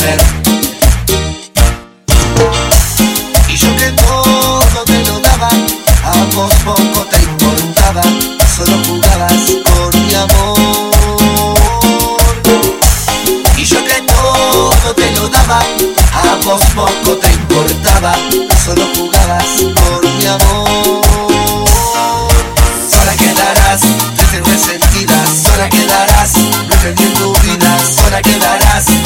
mujer. Y yo que todo te lo daba, a vos poco te importaba, solo jugabas con mi amor. Y yo que todo te lo daba, a vos poco te importaba, solo jugabas con mi amor. Sola quedarás, triste y resentida, sola quedarás, no en tu vida, sola quedarás.